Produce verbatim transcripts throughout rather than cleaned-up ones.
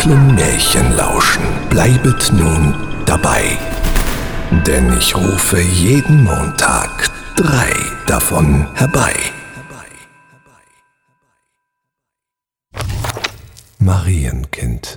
dunklen Märchen lauschen, bleibet nun dabei. Denn ich rufe jeden Montag drei davon herbei. Marienkind.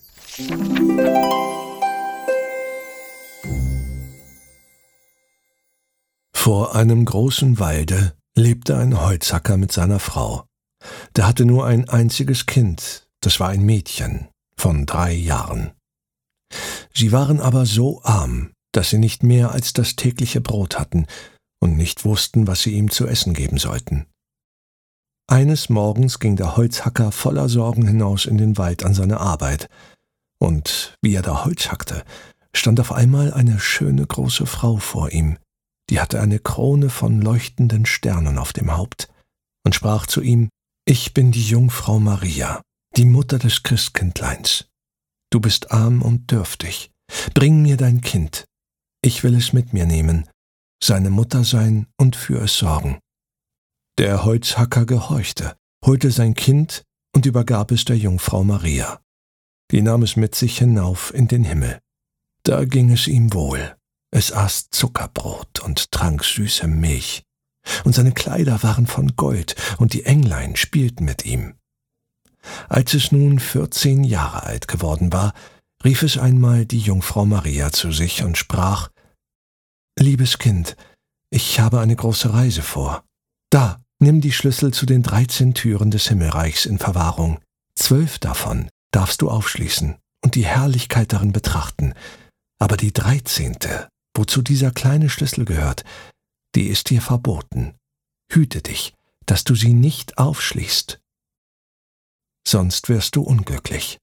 Vor einem großen Walde lebte ein Holzhacker mit seiner Frau. Der hatte nur ein einziges Kind, das war ein Mädchen von drei Jahren. Sie waren aber so arm, dass sie nicht mehr als das tägliche Brot hatten und nicht wussten, was sie ihm zu essen geben sollten. Eines Morgens ging der Holzhacker voller Sorgen hinaus in den Wald an seine Arbeit, und wie er da Holz hackte, stand auf einmal eine schöne große Frau vor ihm, die hatte eine Krone von leuchtenden Sternen auf dem Haupt und sprach zu ihm: »Ich bin die Jungfrau Maria, die Mutter des Christkindleins. Du bist arm und dürftig. Bring mir dein Kind. Ich will es mit mir nehmen, seine Mutter sein und für es sorgen.« Der Holzhacker gehorchte, holte sein Kind und übergab es der Jungfrau Maria. Die nahm es mit sich hinauf in den Himmel. Da ging es ihm wohl. Es aß Zuckerbrot und trank süße Milch. Und seine Kleider waren von Gold, und die Englein spielten mit ihm. Als es nun vierzehn Jahre alt geworden war, rief es einmal die Jungfrau Maria zu sich und sprach: »Liebes Kind, ich habe eine große Reise vor. Da, nimm die Schlüssel zu den dreizehn Türen des Himmelreichs in Verwahrung. Zwölf davon darfst du aufschließen und die Herrlichkeit darin betrachten. Aber die dreizehnte, wozu dieser kleine Schlüssel gehört, die ist dir verboten. Hüte dich, dass du sie nicht aufschließt. Sonst wirst du unglücklich.«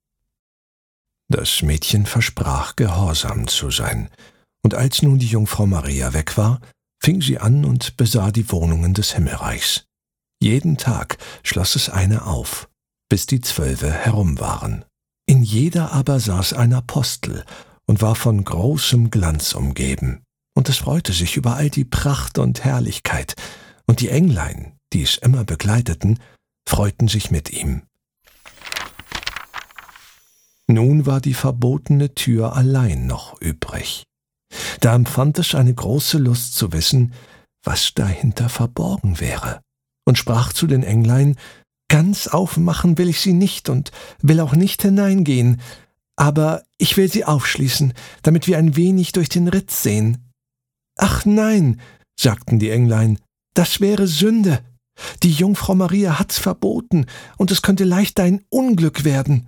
Das Mädchen versprach, gehorsam zu sein, und als nun die Jungfrau Maria weg war, fing sie an und besah die Wohnungen des Himmelreichs. Jeden Tag schloss es eine auf, bis die Zwölfe herum waren. In jeder aber saß ein Apostel und war von großem Glanz umgeben, und es freute sich über all die Pracht und Herrlichkeit, und die Englein, die es immer begleiteten, freuten sich mit ihm. Nun war die verbotene Tür allein noch übrig. Da empfand es eine große Lust zu wissen, was dahinter verborgen wäre, und sprach zu den Englein: »Ganz aufmachen will ich sie nicht und will auch nicht hineingehen, aber ich will sie aufschließen, damit wir ein wenig durch den Ritz sehen.« »Ach nein«, sagten die Englein, »das wäre Sünde. Die Jungfrau Maria hat's verboten, und es könnte leicht dein Unglück werden.«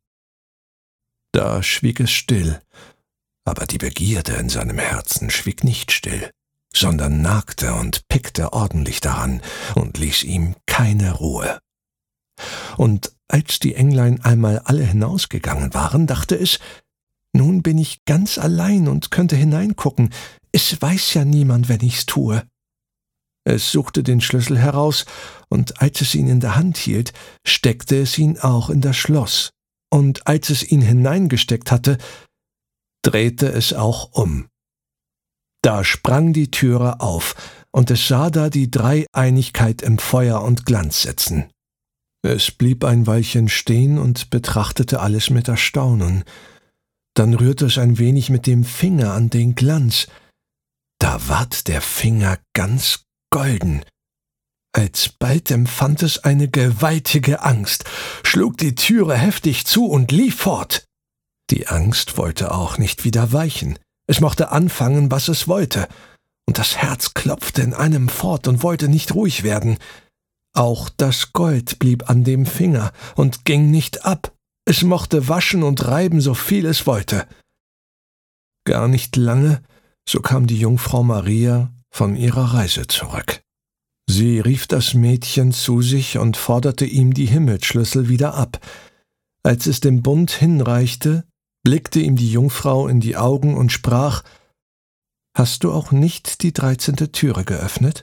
Da schwieg es still, aber die Begierde in seinem Herzen schwieg nicht still, sondern nagte und pickte ordentlich daran und ließ ihm keine Ruhe. Und als die Englein einmal alle hinausgegangen waren, dachte es: »Nun bin ich ganz allein und könnte hineingucken. Es weiß ja niemand, wenn ich's tue.« Es suchte den Schlüssel heraus, und als es ihn in der Hand hielt, steckte es ihn auch in das Schloss. Und als es ihn hineingesteckt hatte, drehte es auch um. Da sprang die Türe auf, und es sah da die Dreieinigkeit im Feuer und Glanz sitzen. Es blieb ein Weilchen stehen und betrachtete alles mit Erstaunen. Dann rührte es ein wenig mit dem Finger an den Glanz. Da ward der Finger ganz golden. Alsbald empfand es eine gewaltige Angst, schlug die Türe heftig zu und lief fort. Die Angst wollte auch nicht wieder weichen. Es mochte anfangen, was es wollte, und das Herz klopfte in einem fort und wollte nicht ruhig werden. Auch das Gold blieb an dem Finger und ging nicht ab. Es mochte waschen und reiben, so viel es wollte. Gar nicht lange, so kam die Jungfrau Maria von ihrer Reise zurück. Sie rief das Mädchen zu sich und forderte ihm die Himmelsschlüssel wieder ab. Als es dem Bund hinreichte, blickte ihm die Jungfrau in die Augen und sprach: »Hast du auch nicht die dreizehnte Türe geöffnet?«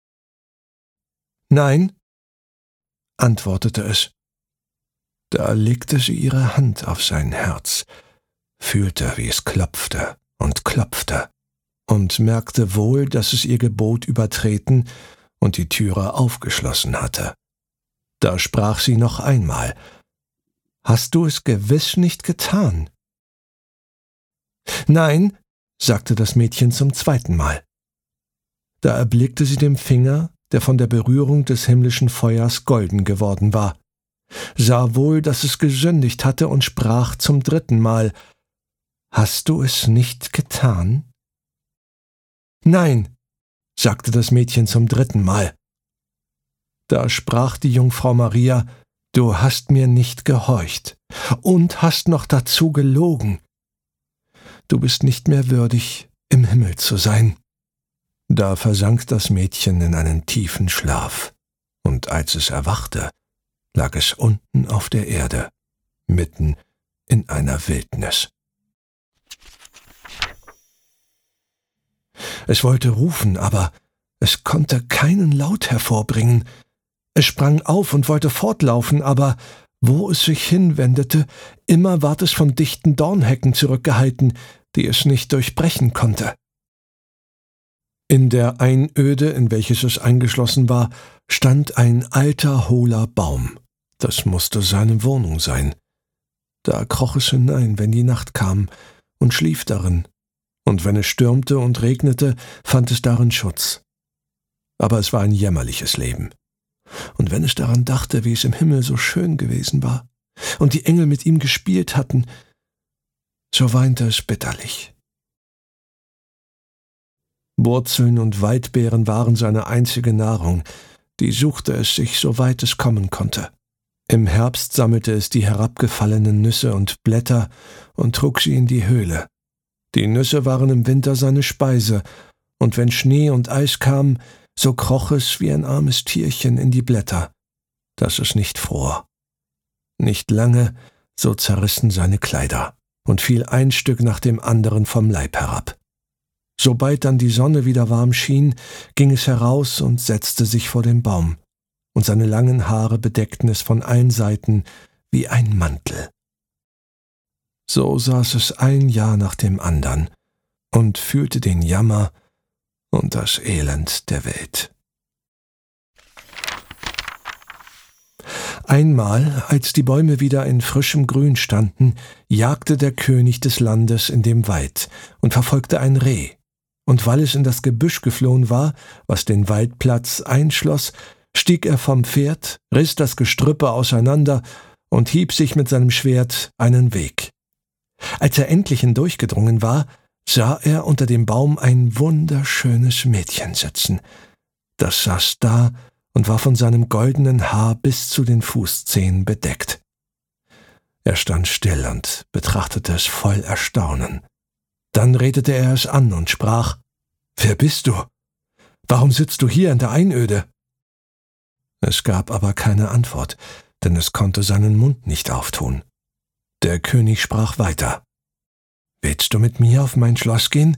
»Nein«, antwortete es. Da legte sie ihre Hand auf sein Herz, fühlte, wie es klopfte und klopfte, und merkte wohl, dass es ihr Gebot übertreten und die Türe aufgeschlossen hatte. Da sprach sie noch einmal: hast du es gewiss nicht getan?« »Nein«, sagte das Mädchen zum zweiten Mal. Da erblickte sie den Finger, der von der Berührung des himmlischen Feuers golden geworden war, sah wohl, dass es gesündigt hatte und sprach zum dritten Mal: »Hast du es nicht getan?« »Nein«, sagte das Mädchen zum dritten Mal. Da sprach die Jungfrau Maria: »Du hast mir nicht gehorcht und hast noch dazu gelogen. Du bist nicht mehr würdig, im Himmel zu sein.« Da versank das Mädchen in einen tiefen Schlaf, und als es erwachte, lag es unten auf der Erde, mitten in einer Wildnis. Es wollte rufen, aber es konnte keinen Laut hervorbringen. Es sprang auf und wollte fortlaufen, aber wo es sich hinwendete, immer ward es von dichten Dornhecken zurückgehalten, die es nicht durchbrechen konnte. In der Einöde, in welches es eingeschlossen war, stand ein alter, hohler Baum. Das musste seine Wohnung sein. Da kroch es hinein, wenn die Nacht kam, und schlief darin. Und wenn es stürmte und regnete, fand es darin Schutz. Aber es war ein jämmerliches Leben. Und wenn es daran dachte, wie es im Himmel so schön gewesen war und die Engel mit ihm gespielt hatten, so weinte es bitterlich. Wurzeln und Waldbeeren waren seine einzige Nahrung, die suchte es sich, so weit es kommen konnte. Im Herbst sammelte es die herabgefallenen Nüsse und Blätter und trug sie in die Höhle. Die Nüsse waren im Winter seine Speise, und wenn Schnee und Eis kam, so kroch es wie ein armes Tierchen in die Blätter, dass es nicht fror. Nicht lange, so zerrissen seine Kleider und fiel ein Stück nach dem anderen vom Leib herab. Sobald dann die Sonne wieder warm schien, ging es heraus und setzte sich vor den Baum, und seine langen Haare bedeckten es von allen Seiten wie ein Mantel. So saß es ein Jahr nach dem andern und fühlte den Jammer und das Elend der Welt. Einmal, als die Bäume wieder in frischem Grün standen, jagte der König des Landes in dem Wald und verfolgte ein Reh. Und weil es in das Gebüsch geflohen war, was den Waldplatz einschloss, stieg er vom Pferd, riss das Gestrüppe auseinander und hieb sich mit seinem Schwert einen Weg. Als er endlich hindurchgedrungen war, sah er unter dem Baum ein wunderschönes Mädchen sitzen. Das saß da und war von seinem goldenen Haar bis zu den Fußzehen bedeckt. Er stand still und betrachtete es voll Erstaunen. Dann redete er es an und sprach: »Wer bist du? Warum sitzt du hier in der Einöde?« Es gab aber keine Antwort, denn es konnte seinen Mund nicht auftun. Der König sprach weiter: »Willst du mit mir auf mein Schloss gehen?«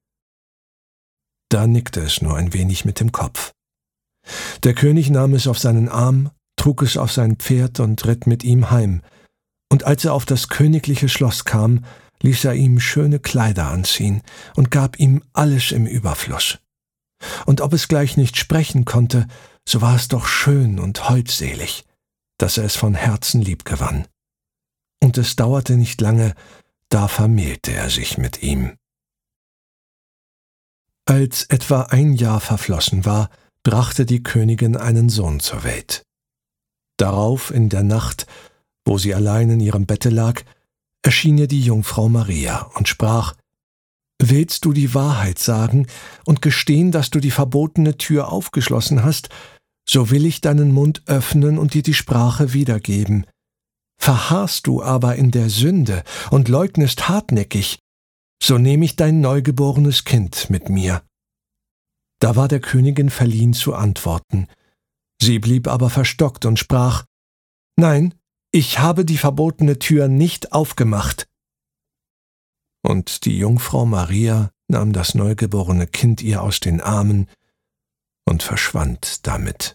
Da nickte es nur ein wenig mit dem Kopf. Der König nahm es auf seinen Arm, trug es auf sein Pferd und ritt mit ihm heim, und als er auf das königliche Schloss kam, ließ er ihm schöne Kleider anziehen und gab ihm alles im Überfluss. Und ob es gleich nicht sprechen konnte, so war es doch schön und holdselig, dass er es von Herzen lieb gewann. Und es dauerte nicht lange, da vermählte er sich mit ihm. Als etwa ein Jahr verflossen war, brachte die Königin einen Sohn zur Welt. Darauf in der Nacht, wo sie allein in ihrem Bette lag, erschien ihr die Jungfrau Maria und sprach: »Willst du die Wahrheit sagen und gestehen, dass du die verbotene Tür aufgeschlossen hast, so will ich deinen Mund öffnen und dir die Sprache wiedergeben. Verharrst du aber in der Sünde und leugnest hartnäckig, so nehme ich dein neugeborenes Kind mit mir.« Da war der Königin verliehen zu antworten. Sie blieb aber verstockt und sprach: »Nein, ich habe die verbotene Tür nicht aufgemacht.« Und die Jungfrau Maria nahm das neugeborene Kind ihr aus den Armen und verschwand damit.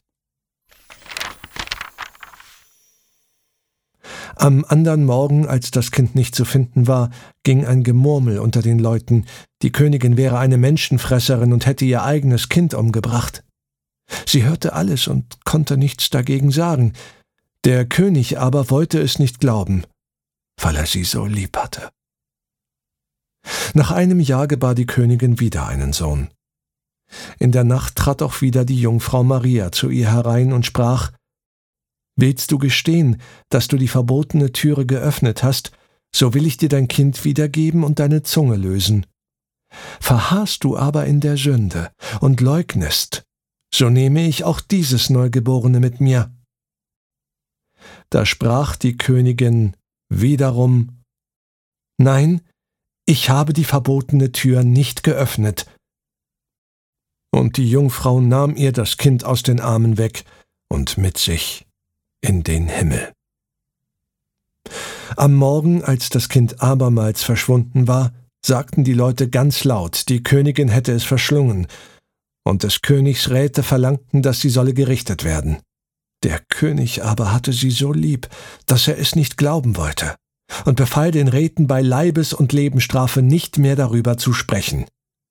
Am andern Morgen, als das Kind nicht zu finden war, ging ein Gemurmel unter den Leuten, die Königin wäre eine Menschenfresserin und hätte ihr eigenes Kind umgebracht. Sie hörte alles und konnte nichts dagegen sagen. Der König aber wollte es nicht glauben weil er sie so lieb hatte. Nach einem Jahr gebar die Königin wieder einen Sohn. In der Nacht trat auch wieder die Jungfrau Maria zu ihr herein und sprach: »Willst du gestehen, dass du die verbotene Türe geöffnet hast, so will ich dir dein Kind wiedergeben und deine Zunge lösen. Verharrst du aber in der Sünde und leugnest, so nehme ich auch dieses Neugeborene mit mir.« Da sprach die Königin wiederum: »Nein, ich habe die verbotene Tür nicht geöffnet.« Und die Jungfrau nahm ihr das Kind aus den Armen weg und mit sich in den Himmel. Am Morgen, als das Kind abermals verschwunden war, sagten die Leute ganz laut, die Königin hätte es verschlungen, und des Königs Räte verlangten, dass sie solle gerichtet werden. Der König aber hatte sie so lieb, dass er es nicht glauben wollte, und befahl den Räten bei Leibes- und Lebensstrafe nicht mehr darüber zu sprechen.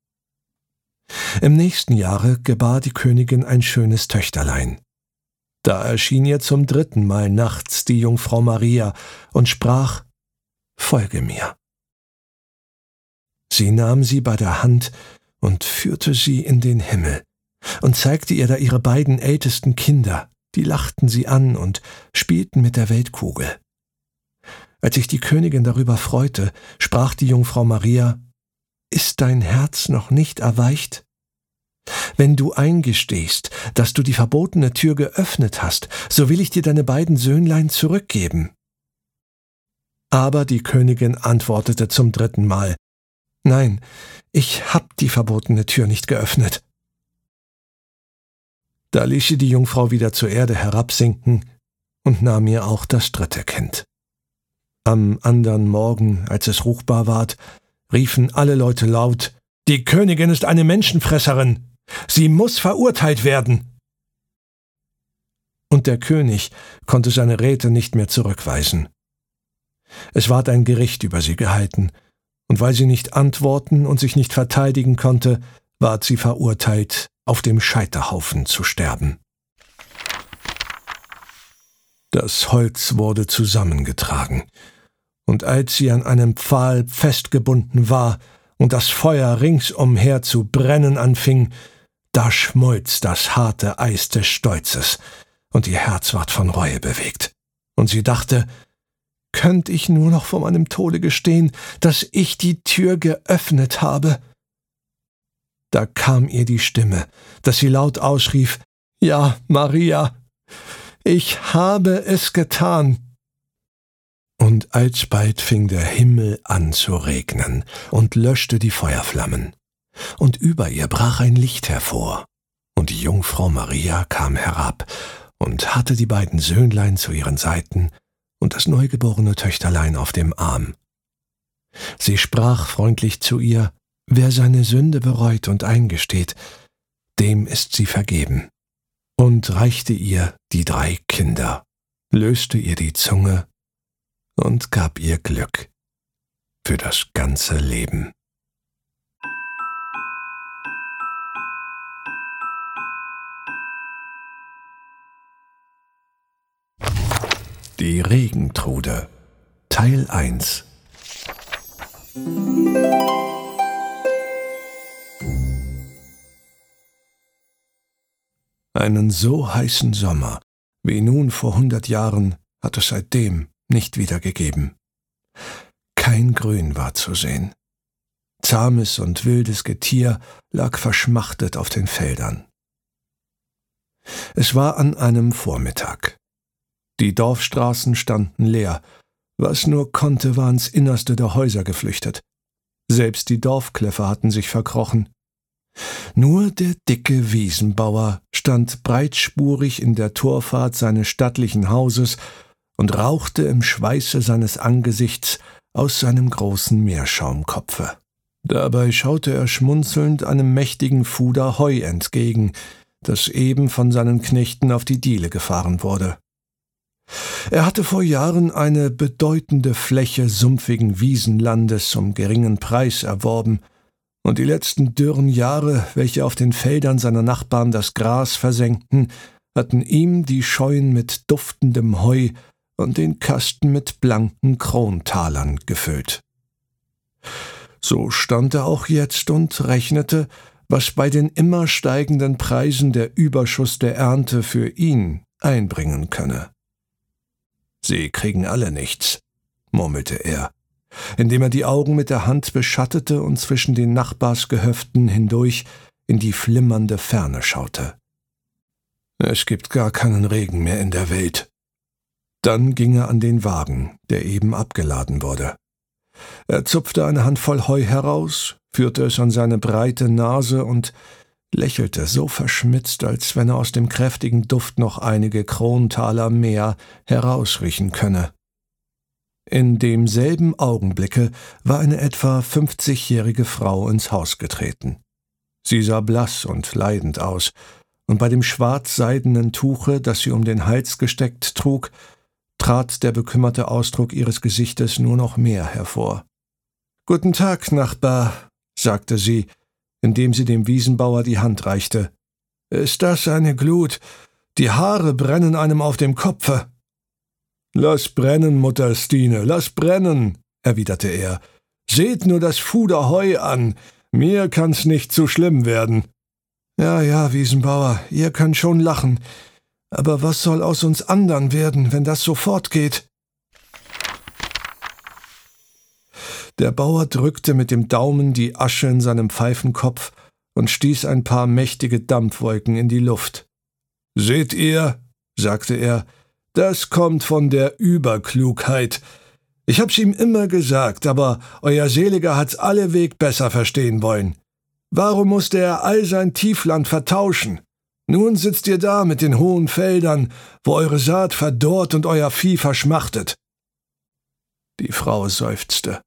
Im nächsten Jahre gebar die Königin ein schönes Töchterlein. Da erschien ihr zum dritten Mal nachts die Jungfrau Maria und sprach: »Folge mir.« Sie nahm sie bei der Hand und führte sie in den Himmel und zeigte ihr da ihre beiden ältesten Kinder, die lachten sie an und spielten mit der Weltkugel. Als sich die Königin darüber freute, sprach die Jungfrau Maria: »Ist dein Herz noch nicht erweicht? Wenn du eingestehst, dass du die verbotene Tür geöffnet hast, so will ich dir deine beiden Söhnlein zurückgeben.« Aber die Königin antwortete zum dritten Mal: »Nein, ich hab die verbotene Tür nicht geöffnet.« Da ließ sie die Jungfrau wieder zur Erde herabsinken und nahm ihr auch das dritte Kind. Am andern Morgen, als es ruchbar ward, riefen alle Leute laut: »Die Königin ist eine Menschenfresserin! Sie muss verurteilt werden!« Und der König konnte seine Räte nicht mehr zurückweisen. Es ward ein Gericht über sie gehalten, und weil sie nicht antworten und sich nicht verteidigen konnte, ward sie verurteilt, auf dem Scheiterhaufen zu sterben. Das Holz wurde zusammengetragen, und als sie an einem Pfahl festgebunden war und das Feuer ringsumher zu brennen anfing, da schmolz das harte Eis des Stolzes, und ihr Herz ward von Reue bewegt. Und sie dachte: »Könnt ich nur noch vor meinem Tode gestehen, dass ich die Tür geöffnet habe?« Da kam ihr die Stimme, dass sie laut ausrief: »Ja, Maria, ich habe es getan!« Und alsbald fing der Himmel an zu regnen und löschte die Feuerflammen. Und über ihr brach ein Licht hervor, und die Jungfrau Maria kam herab und hatte die beiden Söhnlein zu ihren Seiten und das neugeborene Töchterlein auf dem Arm. Sie sprach freundlich zu ihr: »Wer seine Sünde bereut und eingesteht, dem ist sie vergeben«, und reichte ihr die drei Kinder, löste ihr die Zunge und gab ihr Glück für das ganze Leben. Die Regentrude, Teil eins. Einen so heißen Sommer wie nun vor hundert Jahren hat es seitdem nicht wieder gegeben. Kein Grün war zu sehen. Zahmes und wildes Getier lag verschmachtet auf den Feldern. Es war an einem Vormittag. Die Dorfstraßen standen leer. Was nur konnte, war ins Innerste der Häuser geflüchtet. Selbst die Dorfkläffer hatten sich verkrochen. Nur der dicke Wiesenbauer stand breitspurig in der Torfahrt seines stattlichen Hauses und rauchte im Schweiße seines Angesichts aus seinem großen Meerschaumkopfe. Dabei schaute er schmunzelnd einem mächtigen Fuder Heu entgegen, das eben von seinen Knechten auf die Diele gefahren wurde. Er hatte vor Jahren eine bedeutende Fläche sumpfigen Wiesenlandes um geringen Preis erworben, und die letzten dürren Jahre, welche auf den Feldern seiner Nachbarn das Gras versenkten, hatten ihm die Scheunen mit duftendem Heu und den Kasten mit blanken Krontalern gefüllt. So stand er auch jetzt und rechnete, was bei den immer steigenden Preisen der Überschuss der Ernte für ihn einbringen könne. »Sie kriegen alle nichts«, murmelte er, indem er die Augen mit der Hand beschattete und zwischen den Nachbarsgehöften hindurch in die flimmernde Ferne schaute. »Es gibt gar keinen Regen mehr in der Welt.« Dann ging er an den Wagen, der eben abgeladen wurde. Er zupfte eine Handvoll Heu heraus, führte es an seine breite Nase und lächelte so verschmitzt, als wenn er aus dem kräftigen Duft noch einige Krontaler mehr herausriechen könne. In demselben Augenblicke war eine etwa fünfzigjährige Frau ins Haus getreten. Sie sah blass und leidend aus, und bei dem schwarzseidenen Tuche, das sie um den Hals gesteckt trug, trat der bekümmerte Ausdruck ihres Gesichtes nur noch mehr hervor. »Guten Tag, Nachbar«, sagte sie, indem sie dem Wiesenbauer die Hand reichte. »Ist das eine Glut? Die Haare brennen einem auf dem Kopfe.« »Lass brennen, Mutter Stine, lass brennen«, erwiderte er. »Seht nur das Fuder Heu an, mir kann's nicht zu schlimm werden.« »Ja, ja, Wiesenbauer, ihr könnt schon lachen. Aber was soll aus uns andern werden, wenn das so fortgeht?« Der Bauer drückte mit dem Daumen die Asche in seinem Pfeifenkopf und stieß ein paar mächtige Dampfwolken in die Luft. »Seht ihr«, sagte er, »das kommt von der Überklugheit. Ich hab's ihm immer gesagt, aber euer Seliger hat's alleweg besser verstehen wollen. Warum musste er all sein Tiefland vertauschen? Nun sitzt ihr da mit den hohen Feldern, wo eure Saat verdorrt und euer Vieh verschmachtet.« Die Frau seufzte.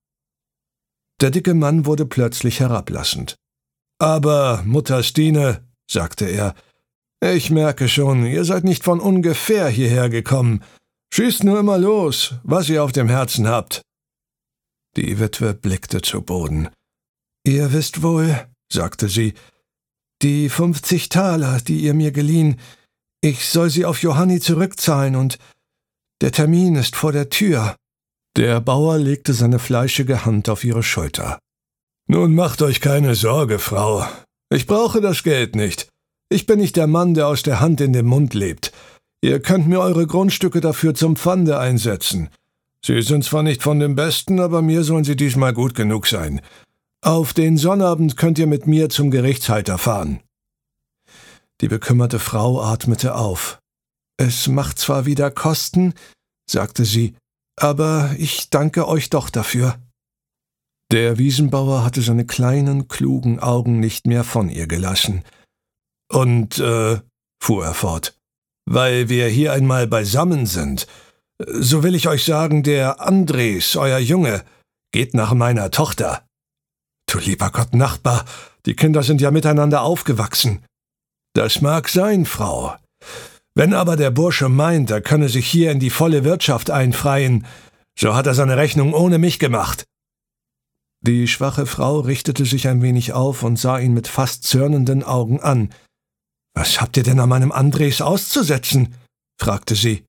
Der dicke Mann wurde plötzlich herablassend. »Aber, Mutter Stine«, sagte er, »ich merke schon, ihr seid nicht von ungefähr hierher gekommen. Schießt nur immer los, was ihr auf dem Herzen habt.« Die Witwe blickte zu Boden. »Ihr wisst wohl«, sagte sie, »die fünfzig Taler, die ihr mir geliehen, ich soll sie auf Johanni zurückzahlen und der Termin ist vor der Tür.« Der Bauer legte seine fleischige Hand auf ihre Schulter. »Nun macht euch keine Sorge, Frau. Ich brauche das Geld nicht. Ich bin nicht der Mann, der aus der Hand in den Mund lebt. Ihr könnt mir eure Grundstücke dafür zum Pfande einsetzen. Sie sind zwar nicht von dem Besten, aber mir sollen sie diesmal gut genug sein. Auf den Sonnabend könnt ihr mit mir zum Gerichtshalter fahren.« Die bekümmerte Frau atmete auf. »Es macht zwar wieder Kosten«, sagte sie, »aber ich danke euch doch dafür.« Der Wiesenbauer hatte seine kleinen, klugen Augen nicht mehr von ihr gelassen. »Und, äh«, fuhr er fort, »weil wir hier einmal beisammen sind, so will ich euch sagen, der Andres, euer Junge, geht nach meiner Tochter.« »Du lieber Gott, Nachbar, die Kinder sind ja miteinander aufgewachsen.« »Das mag sein, Frau. Wenn aber der Bursche meint, er könne sich hier in die volle Wirtschaft einfreien, so hat er seine Rechnung ohne mich gemacht.« Die schwache Frau richtete sich ein wenig auf und sah ihn mit fast zürnenden Augen an. »Was habt ihr denn an meinem Andres auszusetzen?« fragte sie.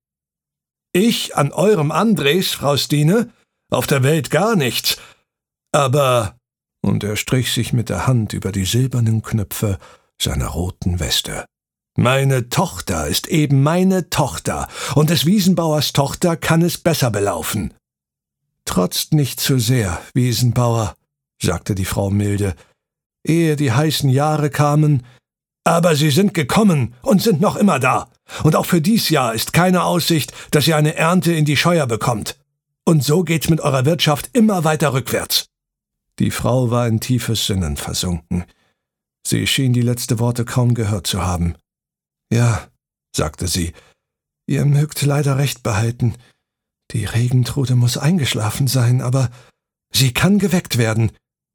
»Ich an eurem Andres, Frau Stine? Auf der Welt gar nichts. Aber...« Und er strich sich mit der Hand über die silbernen Knöpfe seiner roten Weste. »Meine Tochter ist eben meine Tochter, und des Wiesenbauers Tochter kann es besser belaufen.« »Trotzt nicht zu sehr, Wiesenbauer«, sagte die Frau milde. »Ehe die heißen Jahre kamen...« »Aber sie sind gekommen und sind noch immer da. Und auch für dies Jahr ist keine Aussicht, dass ihr eine Ernte in die Scheuer bekommt. Und so geht's mit eurer Wirtschaft immer weiter rückwärts.« Die Frau war in tiefes Sinnen versunken. Sie schien die letzten Worte kaum gehört zu haben. »Ja«, sagte sie, »ihr mögt leider recht behalten. Die Regentrude muss eingeschlafen sein, aber sie kann geweckt werden.«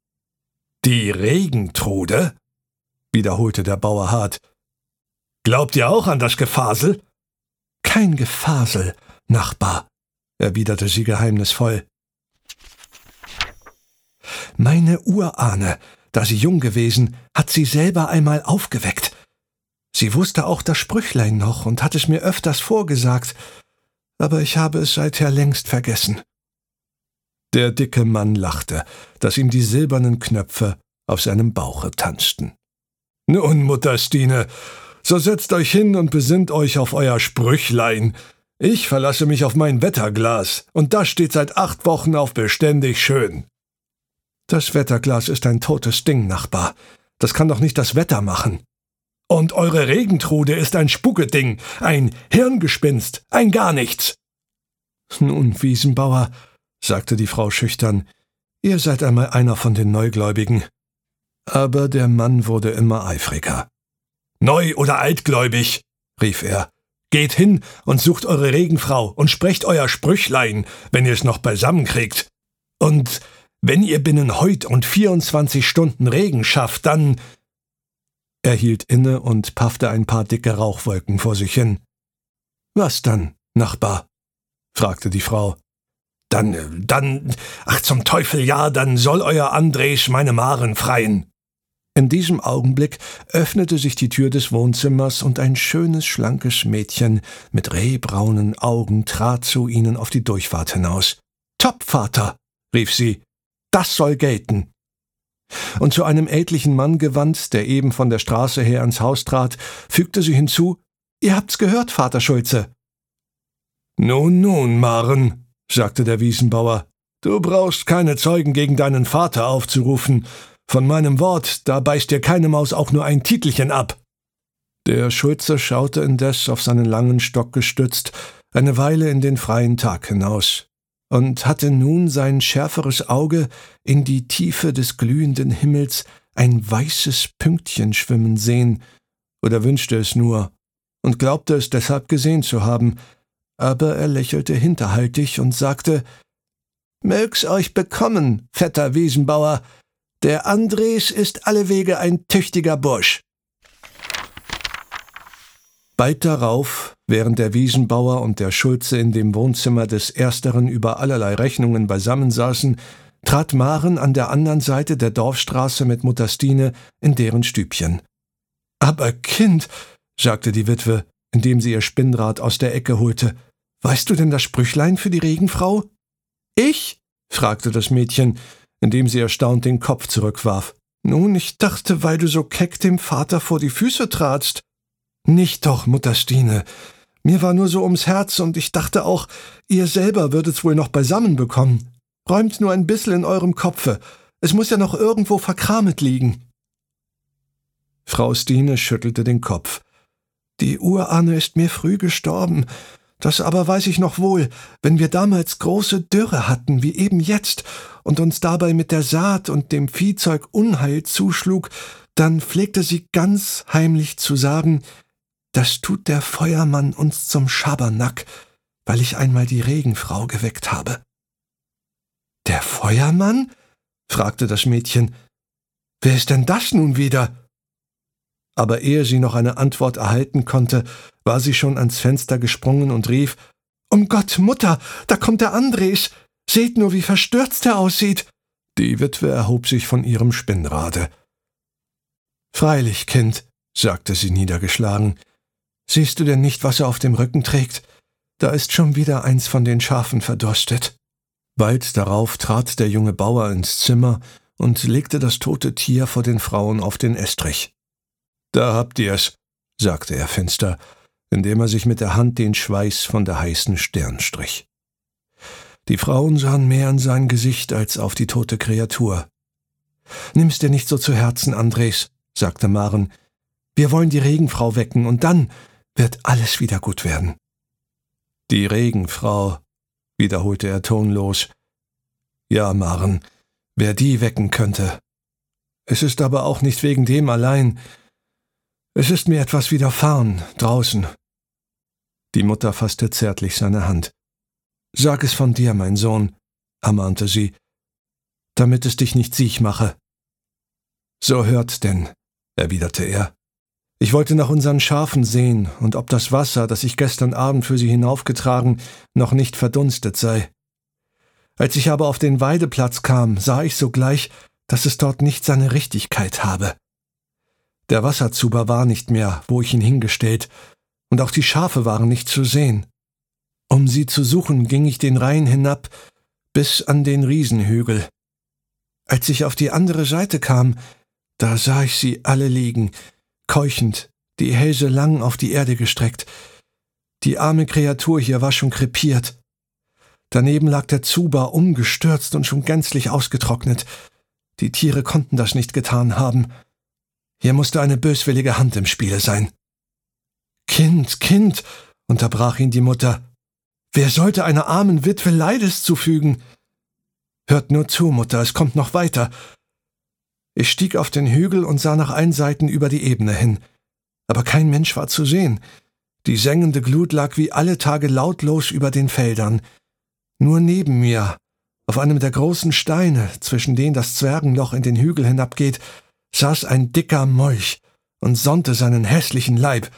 »Die Regentrude?«, wiederholte der Bauer hart. »Glaubt ihr auch an das Gefasel?« »Kein Gefasel, Nachbar«, erwiderte sie geheimnisvoll. »Meine Urahne, da sie jung gewesen, hat sie selber einmal aufgeweckt. Sie wusste auch das Sprüchlein noch und hat es mir öfters vorgesagt. aber ich habe es seither längst vergessen.« Der dicke Mann lachte, dass ihm die silbernen Knöpfe auf seinem Bauche tanzten. »Nun, Mutter Stine, so setzt euch hin und besinnt euch auf euer Sprüchlein. Ich verlasse mich auf mein Wetterglas, und das steht seit acht Wochen auf beständig schön.« »Das Wetterglas ist ein totes Ding, Nachbar. Das kann doch nicht das Wetter machen.« »Und eure Regentrude ist ein Spukeding, ein Hirngespinst, ein gar nichts.« »Nun, Wiesenbauer«, sagte die Frau schüchtern, »ihr seid einmal einer von den Neugläubigen.« Aber der Mann wurde immer eifriger. »Neu oder altgläubig«, rief er, »geht hin und sucht eure Regenfrau und sprecht euer Sprüchlein, wenn ihr es noch beisammenkriegt. Und wenn ihr binnen heut und vierundzwanzig Stunden Regen schafft, dann...« Er hielt inne und paffte ein paar dicke Rauchwolken vor sich hin. »Was dann, Nachbar?« fragte die Frau. »Dann, dann, ach zum Teufel ja, dann soll euer Andres meine Maren freien.« In diesem Augenblick öffnete sich die Tür des Wohnzimmers und ein schönes, schlankes Mädchen mit rehbraunen Augen trat zu ihnen auf die Durchfahrt hinaus. »Top, Vater«, rief sie, »das soll gelten.« Und zu einem ältlichen Mann gewandt, der eben von der Straße her ins Haus trat, fügte sie hinzu, »Ihr habt's gehört, Vater Schulze.« »Nun, nun, Maren«, sagte der Wiesenbauer, »du brauchst keine Zeugen gegen deinen Vater aufzurufen. Von meinem Wort, da beißt dir keine Maus auch nur ein Titelchen ab.« Der Schulze schaute indes auf seinen langen Stock gestützt eine Weile in den freien Tag hinaus und hatte nun sein schärferes Auge in die Tiefe des glühenden Himmels ein weißes Pünktchen schwimmen sehen, oder wünschte es nur und glaubte es deshalb gesehen zu haben, aber er lächelte hinterhaltig und sagte, »Mög's euch bekommen, fetter Wiesenbauer, der Andres ist allewege ein tüchtiger Bursch.« Bald darauf, während der Wiesenbauer und der Schulze in dem Wohnzimmer des Ersteren über allerlei Rechnungen beisammensaßen, trat Maren an der anderen Seite der Dorfstraße mit Mutter Stine in deren Stübchen. »Aber Kind«, sagte die Witwe, indem sie ihr Spinnrad aus der Ecke holte, »weißt du denn das Sprüchlein für die Regenfrau?« »Ich?« fragte das Mädchen, indem sie erstaunt den Kopf zurückwarf. »Nun, ich dachte, weil du so keck dem Vater vor die Füße tratst.« »Nicht doch, Mutter Stine. Mir war nur so ums Herz und ich dachte auch, ihr selber würdet's wohl noch beisammen bekommen. Räumt nur ein bissel in eurem Kopfe. Es muss ja noch irgendwo verkramet liegen.« Frau Stine schüttelte den Kopf. »Die Urahne ist mir früh gestorben. Das aber weiß ich noch wohl, wenn wir damals große Dürre hatten, wie eben jetzt, und uns dabei mit der Saat und dem Viehzeug Unheil zuschlug, dann pflegte sie ganz heimlich zu sagen, das tut der Feuermann uns zum Schabernack, weil ich einmal die Regenfrau geweckt habe.« »Der Feuermann?« fragte das Mädchen. »Wer ist denn das nun wieder?« Aber ehe sie noch eine Antwort erhalten konnte, war sie schon ans Fenster gesprungen und rief, »Um Gott, Mutter, da kommt der Andres! Seht nur, wie verstürzt er aussieht!« Die Witwe erhob sich von ihrem Spinnrade. »Freilich, Kind«, sagte sie niedergeschlagen, »siehst du denn nicht, was er auf dem Rücken trägt? Da ist schon wieder eins von den Schafen verdurstet.« Bald darauf trat der junge Bauer ins Zimmer und legte das tote Tier vor den Frauen auf den Estrich. »Da habt ihr's«, sagte er finster, indem er sich mit der Hand den Schweiß von der heißen Stirn strich. Die Frauen sahen mehr an sein Gesicht als auf die tote Kreatur. »Nimm's dir nicht so zu Herzen, Andres«, sagte Maren. »Wir wollen die Regenfrau wecken, und dann wird alles wieder gut werden.« »Die Regenfrau«, wiederholte er tonlos. »Ja, Maren, wer die wecken könnte. Es ist aber auch nicht wegen dem allein. Es ist mir etwas widerfahren, draußen.« Die Mutter fasste zärtlich seine Hand. »Sag es von dir, mein Sohn«, ermahnte sie, »damit es dich nicht siech mache.« »So hört denn«, erwiderte er. »Ich wollte nach unseren Schafen sehen und ob das Wasser, das ich gestern Abend für sie hinaufgetragen, noch nicht verdunstet sei. Als ich aber auf den Weideplatz kam, sah ich sogleich, dass es dort nicht seine Richtigkeit habe. Der Wasserzuber war nicht mehr, wo ich ihn hingestellt, und auch die Schafe waren nicht zu sehen. Um sie zu suchen, ging ich den Rhein hinab bis an den Riesenhügel. Als ich auf die andere Seite kam, da sah ich sie alle liegen, keuchend, die Hälse lang auf die Erde gestreckt. Die arme Kreatur hier war schon krepiert. Daneben lag der Zuber umgestürzt und schon gänzlich ausgetrocknet. Die Tiere konnten das nicht getan haben. Hier musste eine böswillige Hand im Spiele sein. »Kind, Kind«, unterbrach ihn die Mutter, »wer sollte einer armen Witwe Leides zufügen?« »Hört nur zu, Mutter, es kommt noch weiter.« Ich stieg auf den Hügel und sah nach allen Seiten über die Ebene hin. Aber kein Mensch war zu sehen. Die sengende Glut lag wie alle Tage lautlos über den Feldern. Nur neben mir, auf einem der großen Steine, zwischen denen das Zwergenloch in den Hügel hinabgeht, saß ein dicker Molch und sonnte seinen hässlichen Leib.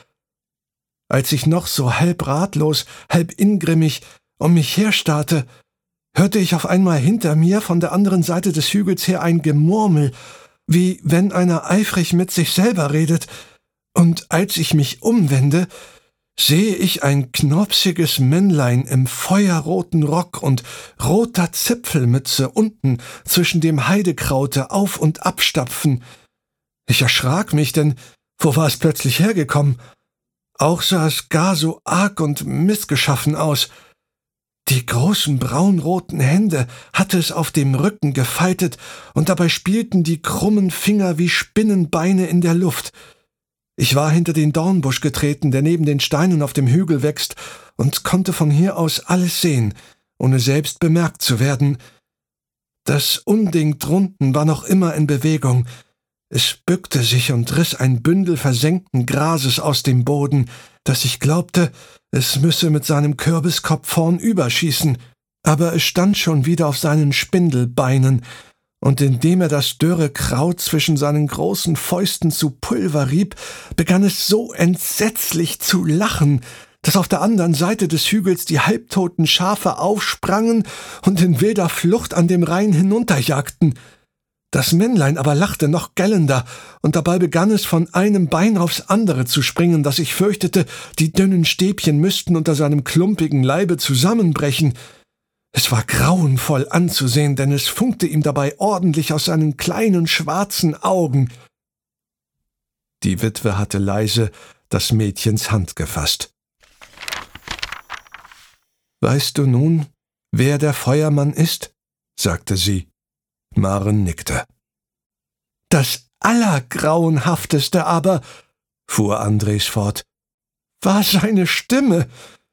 Als ich noch so halb ratlos, halb ingrimmig um mich herstarrte, hörte ich auf einmal hinter mir von der anderen Seite des Hügels her ein Gemurmel, wie wenn einer eifrig mit sich selber redet, und als ich mich umwende, sehe ich ein knopsiges Männlein im feuerroten Rock und roter Zipfelmütze unten zwischen dem Heidekraute auf und abstapfen. Ich erschrak mich, denn wo war es plötzlich hergekommen? Auch sah es gar so arg und missgeschaffen aus. Die großen braunroten Hände hatte es auf dem Rücken gefaltet, und dabei spielten die krummen Finger wie Spinnenbeine in der Luft. Ich war hinter den Dornbusch getreten, der neben den Steinen auf dem Hügel wächst, und konnte von hier aus alles sehen, ohne selbst bemerkt zu werden. Das Unding drunten war noch immer in Bewegung. Es bückte sich und riss ein Bündel versenkten Grases aus dem Boden, dass ich glaubte, es müsse mit seinem Kürbiskopf vornüber schießen, aber es stand schon wieder auf seinen Spindelbeinen, und indem er das dürre Kraut zwischen seinen großen Fäusten zu Pulver rieb, begann es so entsetzlich zu lachen, dass auf der anderen Seite des Hügels die halbtoten Schafe aufsprangen und in wilder Flucht an dem Rhein hinunterjagten. Das Männlein aber lachte noch gellender, und dabei begann es von einem Bein aufs andere zu springen, dass ich fürchtete, die dünnen Stäbchen müssten unter seinem klumpigen Leibe zusammenbrechen. Es war grauenvoll anzusehen, denn es funkte ihm dabei ordentlich aus seinen kleinen schwarzen Augen. Die Witwe hatte leise das Mädchens Hand gefasst. »Weißt du nun, wer der Feuermann ist?« sagte sie. Maren nickte. »Das Allergrauenhafteste aber«, fuhr Andres fort, »war seine Stimme.«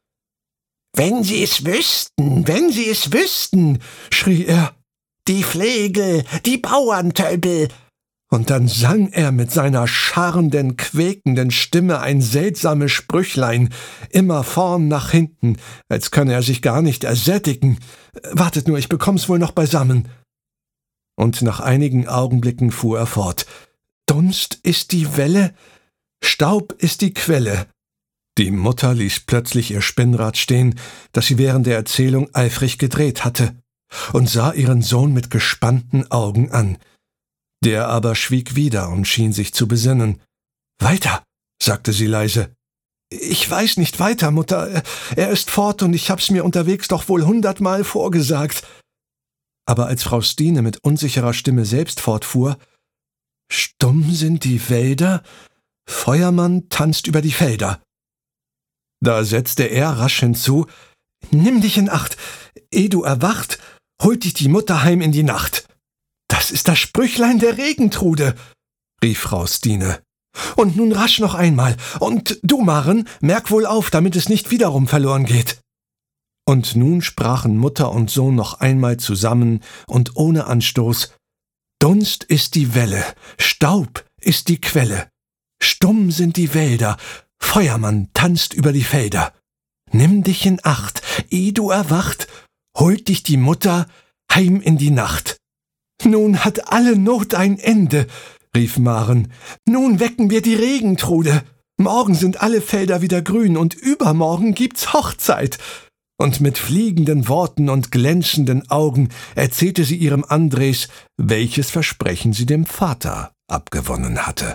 »Wenn Sie es wüssten, wenn Sie es wüssten«, schrie er, »die Flegel, die Bauerntöbel.« Und dann sang er mit seiner scharrenden, quäkenden Stimme ein seltsames Sprüchlein, immer vorn nach hinten, als könne er sich gar nicht ersättigen. »Wartet nur, ich bekomm's wohl noch beisammen.« Und nach einigen Augenblicken fuhr er fort. »Dunst ist die Welle, Staub ist die Quelle.« Die Mutter ließ plötzlich ihr Spinnrad stehen, das sie während der Erzählung eifrig gedreht hatte, und sah ihren Sohn mit gespannten Augen an. Der aber schwieg wieder und schien sich zu besinnen. »Weiter«, sagte sie leise. »Ich weiß nicht weiter, Mutter. Er ist fort, und ich hab's mir unterwegs doch wohl hundertmal vorgesagt.« Aber als Frau Stine mit unsicherer Stimme selbst fortfuhr, »Stumm sind die Wälder, Feuermann tanzt über die Felder.« Da setzte er rasch hinzu, »Nimm dich in Acht, eh du erwacht, holt dich die Mutter heim in die Nacht.« »Das ist das Sprüchlein der Regentrude«, rief Frau Stine. »Und nun rasch noch einmal, und du, Maren, merk wohl auf, damit es nicht wiederum verloren geht.« Und nun sprachen Mutter und Sohn noch einmal zusammen und ohne Anstoß, »Dunst ist die Welle, Staub ist die Quelle, stumm sind die Wälder, Feuermann tanzt über die Felder. Nimm dich in Acht, eh du erwacht, holt dich die Mutter heim in die Nacht.« »Nun hat alle Not ein Ende«, rief Maren. »Nun wecken wir die Regentrude. Morgen sind alle Felder wieder grün, und übermorgen gibt's Hochzeit.« Und mit fliegenden Worten und glänzenden Augen erzählte sie ihrem Andres, welches Versprechen sie dem Vater abgewonnen hatte.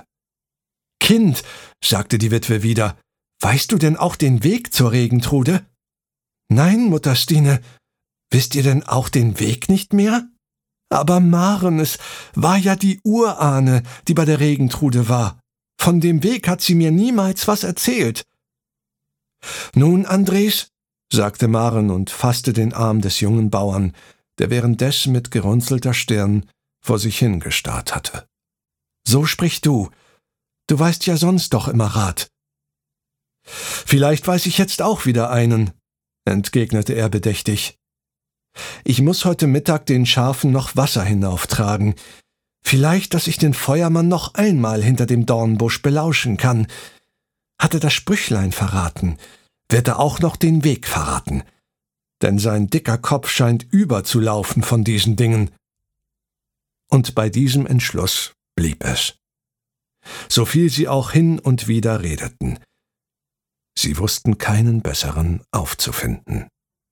»Kind«, sagte die Witwe wieder, »weißt du denn auch den Weg zur Regentrude?« »Nein, Mutter Stine, wisst ihr denn auch den Weg nicht mehr?« »Aber Maren, es war ja die Urahne, die bei der Regentrude war. Von dem Weg hat sie mir niemals was erzählt.« »Nun, Andres«, sagte Maren und fasste den Arm des jungen Bauern, der währenddessen mit gerunzelter Stirn vor sich hingestarrt hatte. »So sprich du. Du weißt ja sonst doch immer Rat.« »Vielleicht weiß ich jetzt auch wieder einen«, entgegnete er bedächtig. »Ich muss heute Mittag den Schafen noch Wasser hinauftragen. Vielleicht, dass ich den Feuermann noch einmal hinter dem Dornbusch belauschen kann. Hat er das Sprüchlein verraten, wird er auch noch den Weg verraten. Denn sein dicker Kopf scheint überzulaufen von diesen Dingen.« Und bei diesem Entschluss blieb es. So viel sie auch hin und wieder redeten. Sie wussten keinen besseren aufzufinden.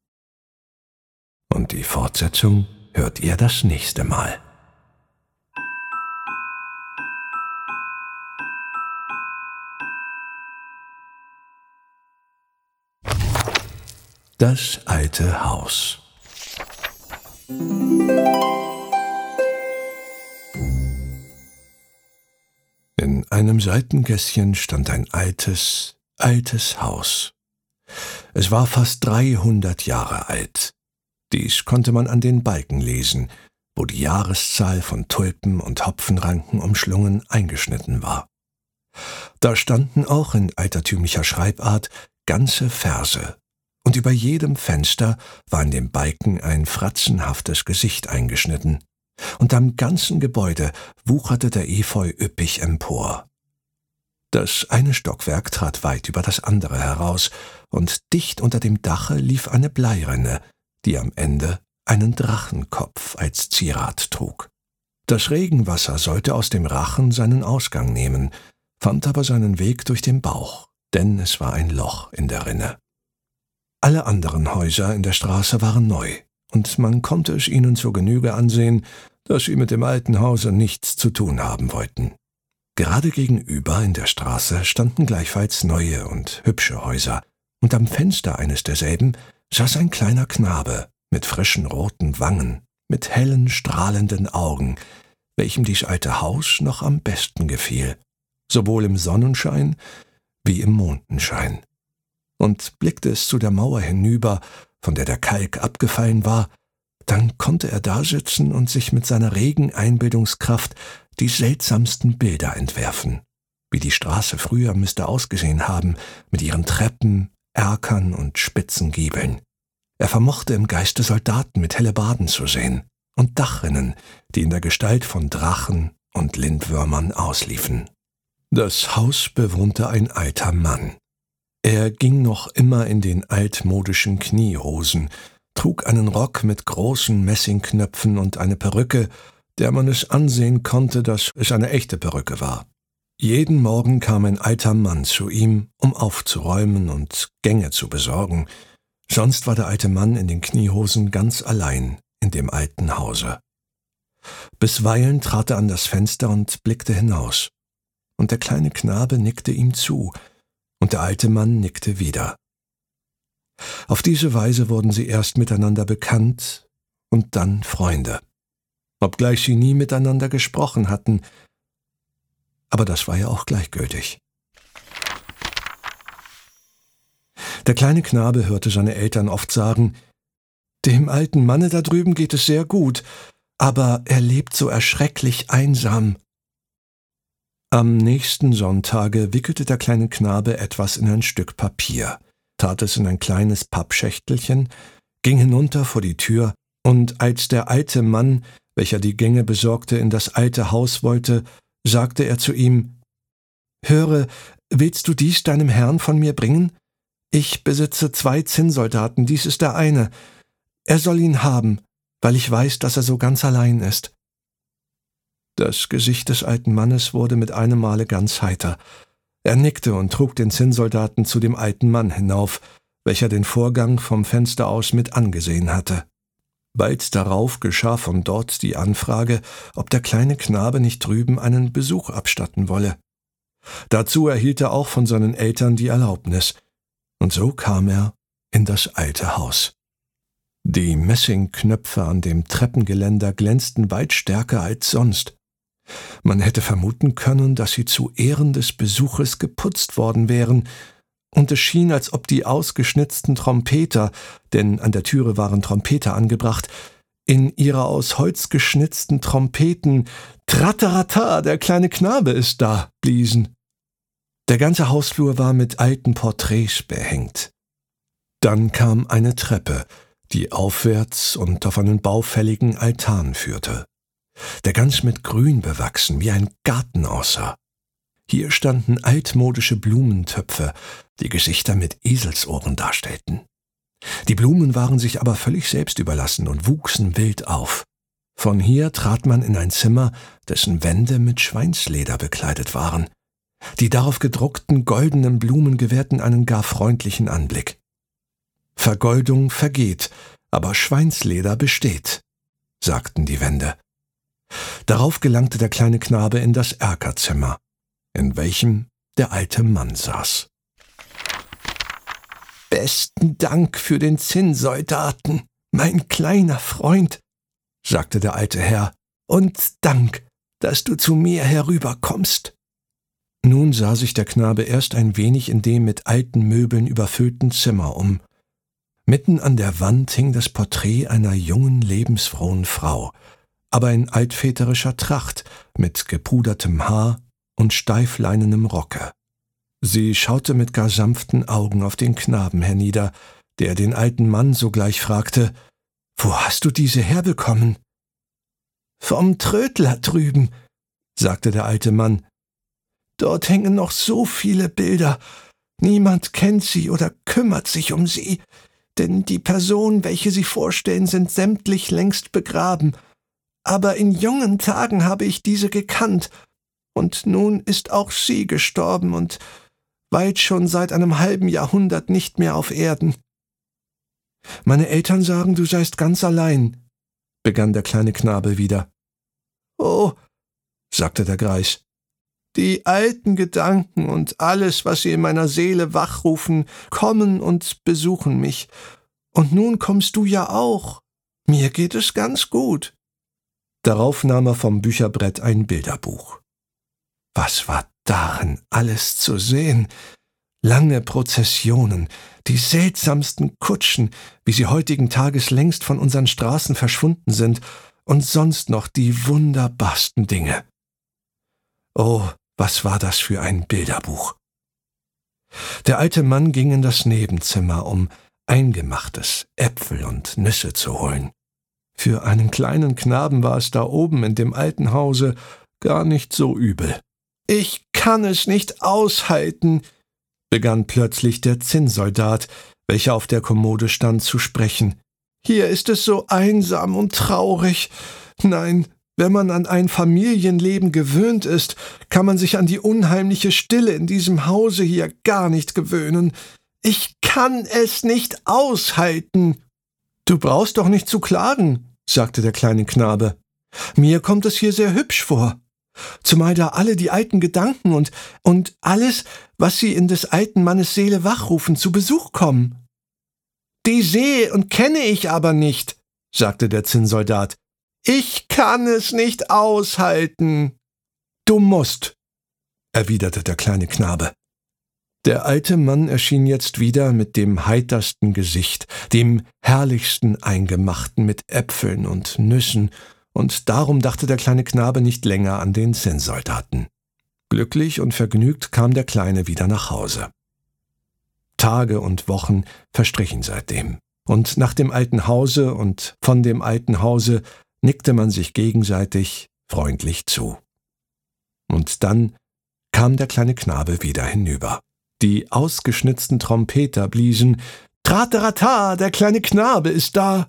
Und die Fortsetzung hört ihr das nächste Mal. Das alte Haus. In einem Seitengässchen stand ein altes, altes Haus. Es war fast dreihundert Jahre alt. Dies konnte man an den Balken lesen, wo die Jahreszahl von Tulpen und Hopfenranken umschlungen eingeschnitten war. Da standen auch in altertümlicher Schreibart ganze Verse, und über jedem Fenster war in dem Balken ein fratzenhaftes Gesicht eingeschnitten, und am ganzen Gebäude wucherte der Efeu üppig empor. Das eine Stockwerk trat weit über das andere heraus, und dicht unter dem Dache lief eine Bleirinne, die am Ende einen Drachenkopf als Zierat trug. Das Regenwasser sollte aus dem Rachen seinen Ausgang nehmen, fand aber seinen Weg durch den Bauch, denn es war ein Loch in der Rinne. Alle anderen Häuser in der Straße waren neu, und man konnte es ihnen zur Genüge ansehen, dass sie mit dem alten Hause nichts zu tun haben wollten. Gerade gegenüber in der Straße standen gleichfalls neue und hübsche Häuser, und am Fenster eines derselben saß ein kleiner Knabe mit frischen roten Wangen, mit hellen, strahlenden Augen, welchem dies alte Haus noch am besten gefiel, sowohl im Sonnenschein wie im Mondenschein. Und blickte es zu der Mauer hinüber, von der der Kalk abgefallen war, dann konnte er dasitzen und sich mit seiner regen Einbildungskraft die seltsamsten Bilder entwerfen, wie die Straße früher müsste ausgesehen haben, mit ihren Treppen, Erkern und spitzen Giebeln. Er vermochte im Geiste Soldaten mit Hellebarden zu sehen und Dachrinnen, die in der Gestalt von Drachen und Lindwürmern ausliefen. Das Haus bewohnte ein alter Mann. Er ging noch immer in den altmodischen Kniehosen, trug einen Rock mit großen Messingknöpfen und eine Perücke, der man es ansehen konnte, dass es eine echte Perücke war. Jeden Morgen kam ein alter Mann zu ihm, um aufzuräumen und Gänge zu besorgen. Sonst war der alte Mann in den Kniehosen ganz allein in dem alten Hause. Bisweilen trat er an das Fenster und blickte hinaus. Und der kleine Knabe nickte ihm zu, und der alte Mann nickte wieder. Auf diese Weise wurden sie erst miteinander bekannt und dann Freunde, obgleich sie nie miteinander gesprochen hatten, aber das war ja auch gleichgültig. Der kleine Knabe hörte seine Eltern oft sagen, »Dem alten Manne da drüben geht es sehr gut, aber er lebt so erschrecklich einsam.« Am nächsten Sonntage wickelte der kleine Knabe etwas in ein Stück Papier, tat es in ein kleines Pappschächtelchen, ging hinunter vor die Tür, und als der alte Mann, welcher die Gänge besorgte, in das alte Haus wollte, sagte er zu ihm, »Höre, willst du dies deinem Herrn von mir bringen? Ich besitze zwei Zinnsoldaten, dies ist der eine. Er soll ihn haben, weil ich weiß, dass er so ganz allein ist.« Das Gesicht des alten Mannes wurde mit einem Male ganz heiter. Er nickte und trug den Zinnsoldaten zu dem alten Mann hinauf, welcher den Vorgang vom Fenster aus mit angesehen hatte. Bald darauf geschah von dort die Anfrage, ob der kleine Knabe nicht drüben einen Besuch abstatten wolle. Dazu erhielt er auch von seinen Eltern die Erlaubnis, und so kam er in das alte Haus. Die Messingknöpfe an dem Treppengeländer glänzten weit stärker als sonst. Man hätte vermuten können, dass sie zu Ehren des Besuches geputzt worden wären, und es schien, als ob die ausgeschnitzten Trompeter, denn an der Türe waren Trompeter angebracht, in ihrer aus Holz geschnitzten Trompeten »Traterata, der kleine Knabe ist da« bliesen. Der ganze Hausflur war mit alten Porträts behängt. Dann kam eine Treppe, die aufwärts und auf einen baufälligen Altan führte, der ganz mit Grün bewachsen wie ein Garten aussah. Hier standen altmodische Blumentöpfe, die Gesichter mit Eselsohren darstellten. Die Blumen waren sich aber völlig selbst überlassen und wuchsen wild auf. Von hier trat man in ein Zimmer, dessen Wände mit Schweinsleder bekleidet waren. Die darauf gedruckten goldenen Blumen gewährten einen gar freundlichen Anblick. »Vergoldung vergeht, aber Schweinsleder besteht«, sagten die Wände. Darauf gelangte der kleine Knabe in das Erkerzimmer, in welchem der alte Mann saß. »Besten Dank für den Zinnsoldaten, mein kleiner Freund«, sagte der alte Herr, »und Dank, dass du zu mir herüberkommst.« Nun sah sich der Knabe erst ein wenig in dem mit alten Möbeln überfüllten Zimmer um. Mitten an der Wand hing das Porträt einer jungen, lebensfrohen Frau, aber in altväterischer Tracht, mit gepudertem Haar und steifleinenem Rocke. Sie schaute mit gar sanften Augen auf den Knaben hernieder, der den alten Mann sogleich fragte, »Wo hast du diese herbekommen?« »Vom Trödler drüben«, sagte der alte Mann. »Dort hängen noch so viele Bilder. Niemand kennt sie oder kümmert sich um sie, denn die Personen, welche sie vorstellen, sind sämtlich längst begraben. Aber in jungen Tagen habe ich diese gekannt, und nun ist auch sie gestorben und weit schon seit einem halben Jahrhundert nicht mehr auf Erden.« »Meine Eltern sagen, du seist ganz allein«, begann der kleine Knabe wieder. »Oh«, sagte der Greis, »die alten Gedanken und alles, was sie in meiner Seele wachrufen, kommen und besuchen mich. Und nun kommst du ja auch. Mir geht es ganz gut.« Darauf nahm er vom Bücherbrett ein Bilderbuch. Was war darin alles zu sehen? Lange Prozessionen, die seltsamsten Kutschen, wie sie heutigen Tages längst von unseren Straßen verschwunden sind, und sonst noch die wunderbarsten Dinge. Oh, was war das für ein Bilderbuch! Der alte Mann ging in das Nebenzimmer, um Eingemachtes, Äpfel und Nüsse zu holen. Für einen kleinen Knaben war es da oben in dem alten Hause gar nicht so übel. »Ich kann es nicht aushalten«, begann plötzlich der Zinnsoldat, welcher auf der Kommode stand, zu sprechen. »Hier ist es so einsam und traurig. Nein, wenn man an ein Familienleben gewöhnt ist, kann man sich an die unheimliche Stille in diesem Hause hier gar nicht gewöhnen. Ich kann es nicht aushalten.« »Du brauchst doch nicht zu klagen«, sagte der kleine Knabe. »Mir kommt es hier sehr hübsch vor. Zumal da alle die alten Gedanken und, und alles, was sie in des alten Mannes Seele wachrufen, zu Besuch kommen.« »Die sehe und kenne ich aber nicht«, sagte der Zinnsoldat. »Ich kann es nicht aushalten.« »Du musst«, erwiderte der kleine Knabe. Der alte Mann erschien jetzt wieder mit dem heitersten Gesicht, dem herrlichsten Eingemachten mit Äpfeln und Nüssen, und darum dachte der kleine Knabe nicht länger an den Zinnsoldaten. Glücklich und vergnügt kam der Kleine wieder nach Hause. Tage und Wochen verstrichen seitdem, und nach dem alten Hause und von dem alten Hause nickte man sich gegenseitig freundlich zu. Und dann kam der kleine Knabe wieder hinüber. Die ausgeschnitzten Trompeter bliesen »Traterata, der kleine Knabe ist da!«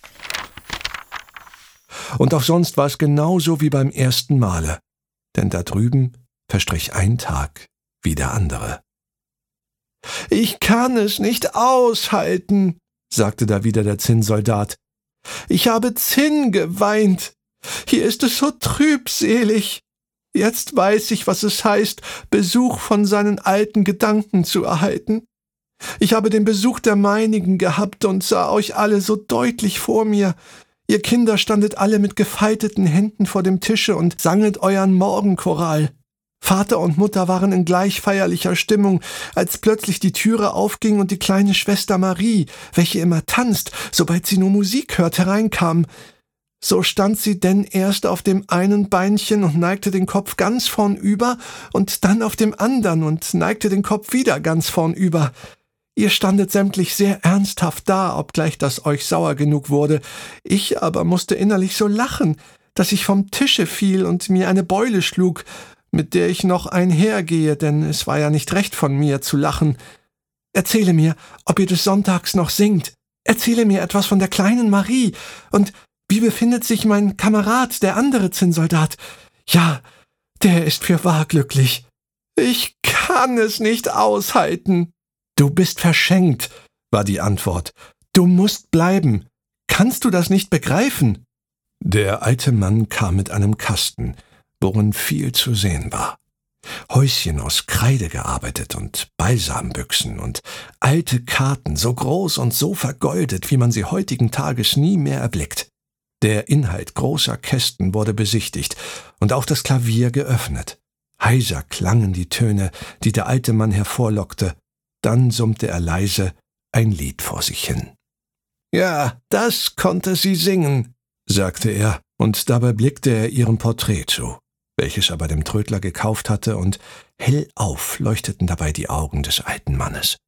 Und auch sonst war es genauso wie beim ersten Male, denn da drüben verstrich ein Tag wie der andere. »Ich kann es nicht aushalten«, sagte da wieder der Zinnsoldat. »Ich habe Zinn geweint. Hier ist es so trübselig. Jetzt weiß ich, was es heißt, Besuch von seinen alten Gedanken zu erhalten. Ich habe den Besuch der meinigen gehabt und sah euch alle so deutlich vor mir. Ihr Kinder standet alle mit gefalteten Händen vor dem Tische und sanget euren Morgenchoral. Vater und Mutter waren in gleich feierlicher Stimmung, als plötzlich die Türe aufging und die kleine Schwester Marie, welche immer tanzt, sobald sie nur Musik hört, hereinkam. So stand sie denn erst auf dem einen Beinchen und neigte den Kopf ganz vornüber und dann auf dem andern und neigte den Kopf wieder ganz vornüber. Ihr standet sämtlich sehr ernsthaft da, obgleich das euch sauer genug wurde. Ich aber musste innerlich so lachen, dass ich vom Tische fiel und mir eine Beule schlug, mit der ich noch einhergehe, denn es war ja nicht recht von mir zu lachen. Erzähle mir, ob ihr des Sonntags noch singt. Erzähle mir etwas von der kleinen Marie. Und wie befindet sich mein Kamerad, der andere Zinnsoldat? Ja, der ist fürwahr glücklich. Ich kann es nicht aushalten. Du bist verschenkt, war die Antwort. Du musst bleiben. Kannst du das nicht begreifen? Der alte Mann kam mit einem Kasten, worin viel zu sehen war. Häuschen aus Kreide gearbeitet und Balsambüchsen und alte Karten, so groß und so vergoldet, wie man sie heutigen Tages nie mehr erblickt. Der Inhalt großer Kästen wurde besichtigt und auch das Klavier geöffnet. Heiser klangen die Töne, die der alte Mann hervorlockte. Dann summte er leise ein Lied vor sich hin. »Ja, das konnte sie singen«, sagte er, und dabei blickte er ihrem Porträt zu, welches er bei dem Trödler gekauft hatte, und hellauf leuchteten dabei die Augen des alten Mannes.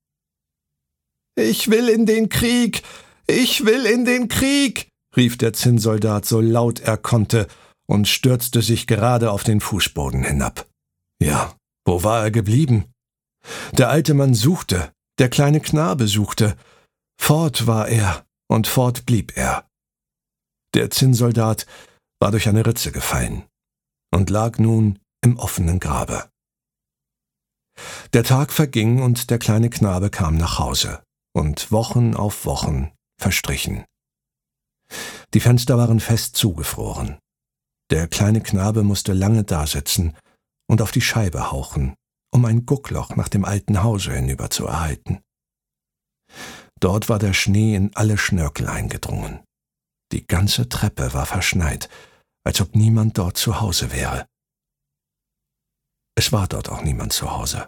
»Ich will in den Krieg! Ich will in den Krieg!« rief der Zinnsoldat so laut er konnte und stürzte sich gerade auf den Fußboden hinab. Ja, wo war er geblieben? Der alte Mann suchte, der kleine Knabe suchte. Fort war er, und fort blieb er. Der Zinnsoldat war durch eine Ritze gefallen und lag nun im offenen Grabe. Der Tag verging und der kleine Knabe kam nach Hause, und Wochen auf Wochen verstrichen. Die Fenster waren fest zugefroren. Der kleine Knabe musste lange dasitzen und auf die Scheibe hauchen, um ein Guckloch nach dem alten Hause hinüber zu erhalten. Dort war der Schnee in alle Schnörkel eingedrungen. Die ganze Treppe war verschneit, als ob niemand dort zu Hause wäre. Es war dort auch niemand zu Hause.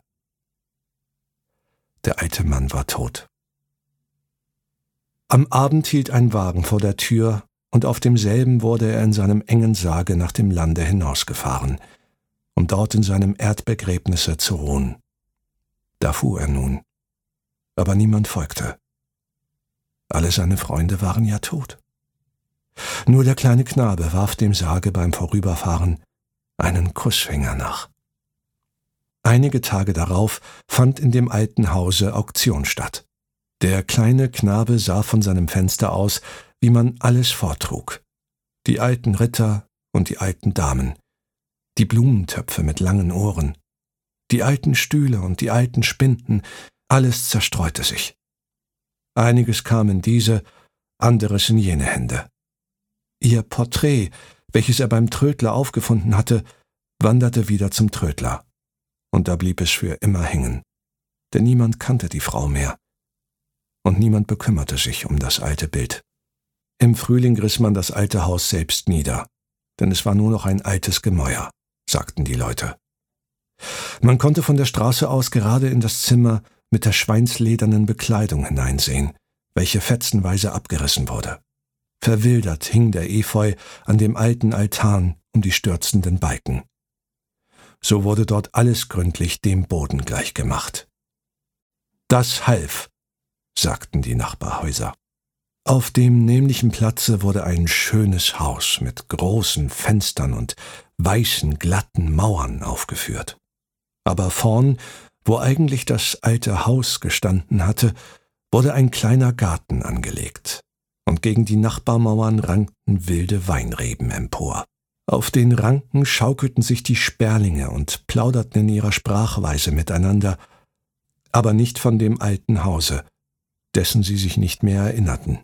Der alte Mann war tot. Am Abend hielt ein Wagen vor der Tür, und auf demselben wurde er in seinem engen Sarge nach dem Lande hinausgefahren, um dort in seinem Erdbegräbnisse zu ruhen. Da fuhr er nun, aber niemand folgte. Alle seine Freunde waren ja tot. Nur der kleine Knabe warf dem Sarge beim Vorüberfahren einen Kussfinger nach. Einige Tage darauf fand in dem alten Hause Auktion statt. Der kleine Knabe sah von seinem Fenster aus, wie man alles vortrug. Die alten Ritter und die alten Damen, die Blumentöpfe mit langen Ohren, die alten Stühle und die alten Spinden, alles zerstreute sich. Einiges kam in diese, anderes in jene Hände. Ihr Porträt, welches er beim Trödler aufgefunden hatte, wanderte wieder zum Trödler, und da blieb es für immer hängen, denn niemand kannte die Frau mehr, und niemand bekümmerte sich um das alte Bild. Im Frühling riss man das alte Haus selbst nieder, denn es war nur noch ein altes Gemäuer, sagten die Leute. Man konnte von der Straße aus gerade in das Zimmer mit der schweinsledernen Bekleidung hineinsehen, welche fetzenweise abgerissen wurde. Verwildert hing der Efeu an dem alten Altan um die stürzenden Balken. So wurde dort alles gründlich dem Boden gleichgemacht. Das half, sagten die Nachbarhäuser. Auf dem nämlichen Platze wurde ein schönes Haus mit großen Fenstern und weißen, glatten Mauern aufgeführt. Aber vorn, wo eigentlich das alte Haus gestanden hatte, wurde ein kleiner Garten angelegt, und gegen die Nachbarmauern rankten wilde Weinreben empor. Auf den Ranken schaukelten sich die Sperlinge und plauderten in ihrer Sprachweise miteinander, aber nicht von dem alten Hause, dessen sie sich nicht mehr erinnerten.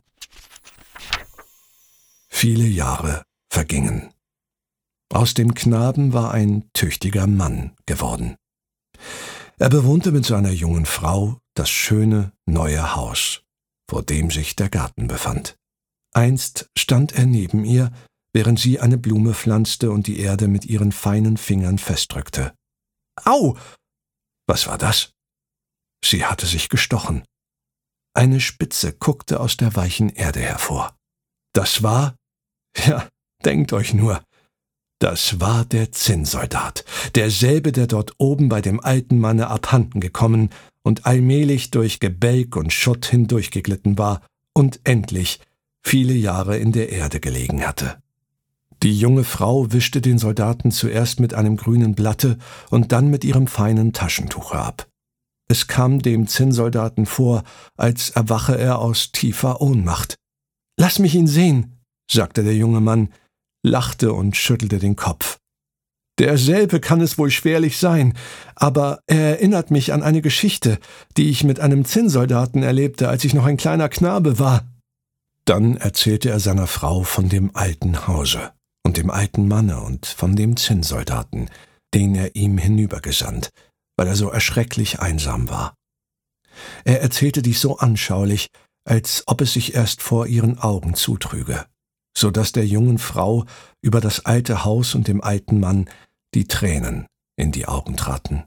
Viele Jahre vergingen. Aus dem Knaben war ein tüchtiger Mann geworden. Er bewohnte mit seiner jungen Frau das schöne neue Haus, vor dem sich der Garten befand. Einst stand er neben ihr, während sie eine Blume pflanzte und die Erde mit ihren feinen Fingern festdrückte. »Au!« Was war das? Sie hatte sich gestochen. Eine Spitze guckte aus der weichen Erde hervor. Das war, ja, denkt euch nur, das war der Zinnsoldat, derselbe, der dort oben bei dem alten Manne abhanden gekommen und allmählich durch Gebälk und Schutt hindurchgeglitten war und endlich viele Jahre in der Erde gelegen hatte. Die junge Frau wischte den Soldaten zuerst mit einem grünen Blatte und dann mit ihrem feinen Taschentuche ab. Es kam dem Zinnsoldaten vor, als erwache er aus tiefer Ohnmacht. »Lass mich ihn sehen«, sagte der junge Mann, lachte und schüttelte den Kopf. »Derselbe kann es wohl schwerlich sein, aber er erinnert mich an eine Geschichte, die ich mit einem Zinnsoldaten erlebte, als ich noch ein kleiner Knabe war.« Dann erzählte er seiner Frau von dem alten Hause und dem alten Manne und von dem Zinnsoldaten, den er ihm hinübergesandt, weil er so erschrecklich einsam war. Er erzählte dies so anschaulich, als ob es sich erst vor ihren Augen zutrüge, so dass der jungen Frau über das alte Haus und dem alten Mann die Tränen in die Augen traten.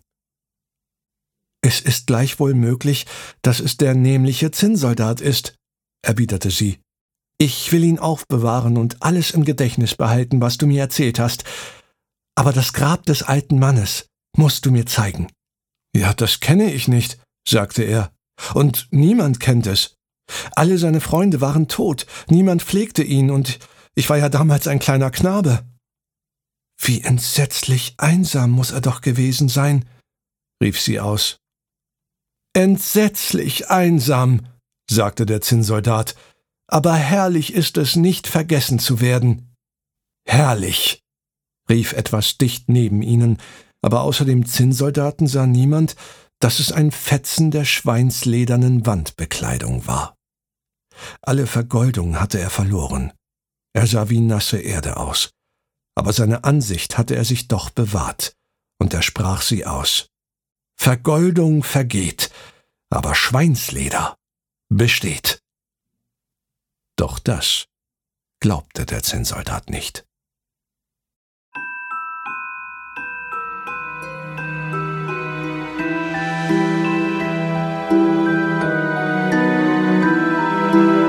»Es ist gleichwohl möglich, dass es der nämliche Zinnsoldat ist«, erwiderte sie. »Ich will ihn aufbewahren und alles im Gedächtnis behalten, was du mir erzählt hast. Aber das Grab des alten Mannes musst du mir zeigen.« »Ja, das kenne ich nicht«, sagte er, »und niemand kennt es. Alle seine Freunde waren tot, niemand pflegte ihn, und ich war ja damals ein kleiner Knabe.« »Wie entsetzlich einsam muss er doch gewesen sein«, rief sie aus. »Entsetzlich einsam«, sagte der Zinnsoldat, »aber herrlich ist es, nicht vergessen zu werden.« »Herrlich«, rief etwas dicht neben ihnen, aber außer dem Zinnsoldaten sah niemand, dass es ein Fetzen der schweinsledernen Wandbekleidung war. Alle Vergoldung hatte er verloren. Er sah wie nasse Erde aus. Aber seine Ansicht hatte er sich doch bewahrt, und er sprach sie aus. »Vergoldung vergeht, aber Schweinsleder besteht.« Doch das glaubte der Zinnsoldat nicht. Musik